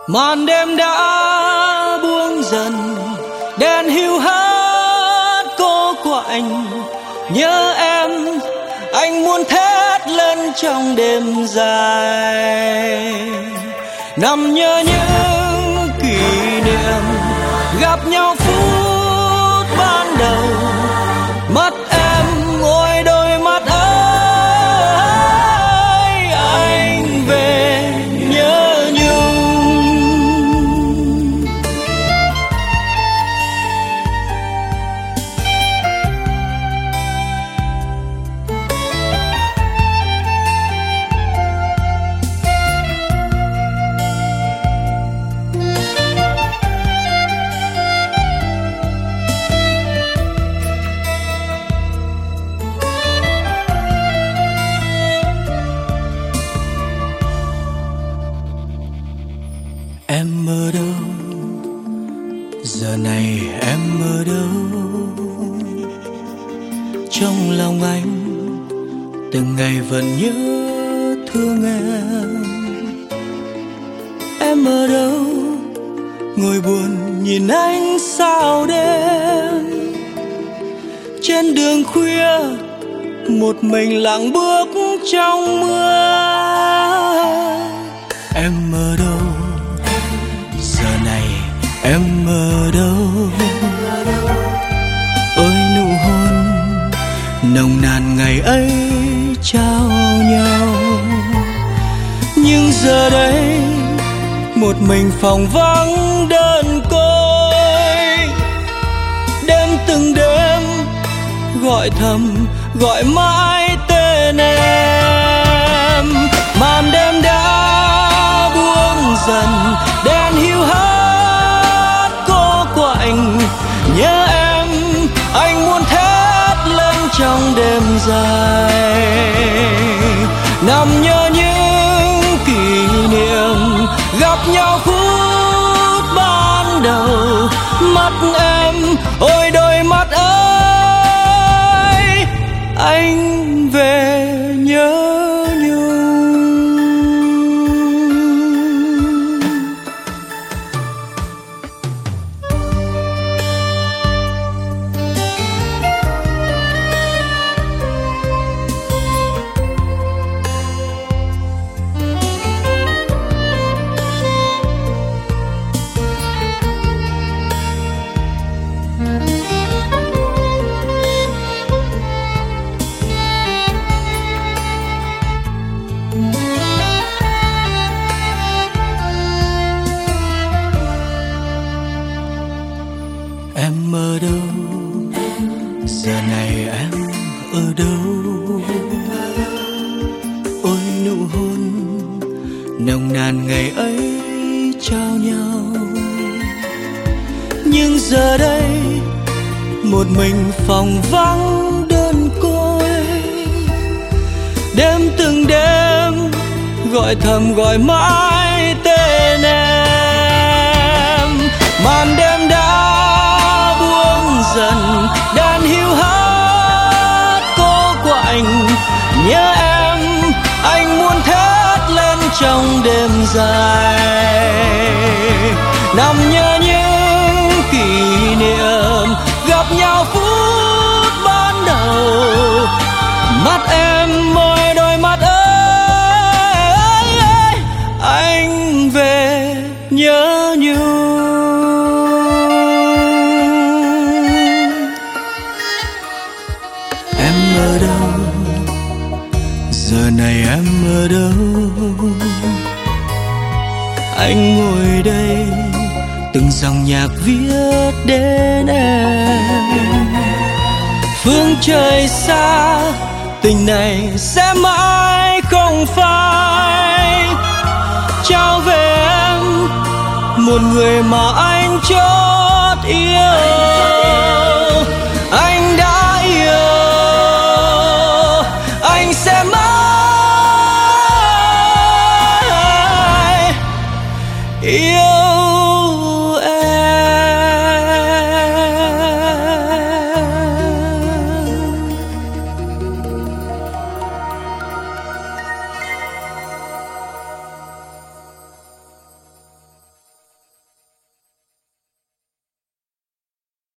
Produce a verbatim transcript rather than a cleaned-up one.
Màn đêm đã buông dần, đèn hiu hắt cô quạnh. Nhớ em, anh muốn thét lên trong đêm dài. Nằm nhớ những kỷ niệm gặp nhau phút ban đầu. Mắt em ôi đôi mắt ấy, anh về nhớ nhung. Em ở đâu? Giờ này em ở đâu? Trong lòng anh từng ngày vẫn nhớ thương em. Em ở đâu? Ngồi buồn nhìn ánh sao đêm. Trên đường khuya một mình lặng bước trong mưa. Em ở đâu? Giờ này em ở đâu? Ôi nụ hôn nồng nàn ngày ấy trao nhau. Nhưng giờ đây một mình phòng vắng đơn côi. Đêm từng đêm gọi thầm gọi mãi tên em. Màn đêm đã buông dần, đèn hiu hắt cô quạnh. Nhớ em, anh muốn thét lên trong đêm dài. Nằm nhớ những kỷ niệm gặp nhau phút ban đầu. Mắt em ôi đôi mắt ấy, anh về nhớ. Em ở đâu? Giờ này em ở đâu? Ôi nụ hôn nồng nàn ngày ấy trao nhau. Nhưng giờ đây một mình phòng vắng đơn côi. Đêm từng đêm gọi thầm gọi mãi tên em. Màn đêm đã dần, đèn hiu hắt cô quạnh. Nhớ em, anh muốn thét lên trong đêm dài. Nằm nhớ những kỷ niệm gặp nhau phút ban đầu. Mắt em môi đôi mắt ấy, anh về nhớ nhung. Ở đâu? Giờ này em ở đâu? Anh ngồi đây từng dòng nhạc viết đến em. Phương trời xa, tình này sẽ mãi không phai. Trao về em một người mà anh chót yêu.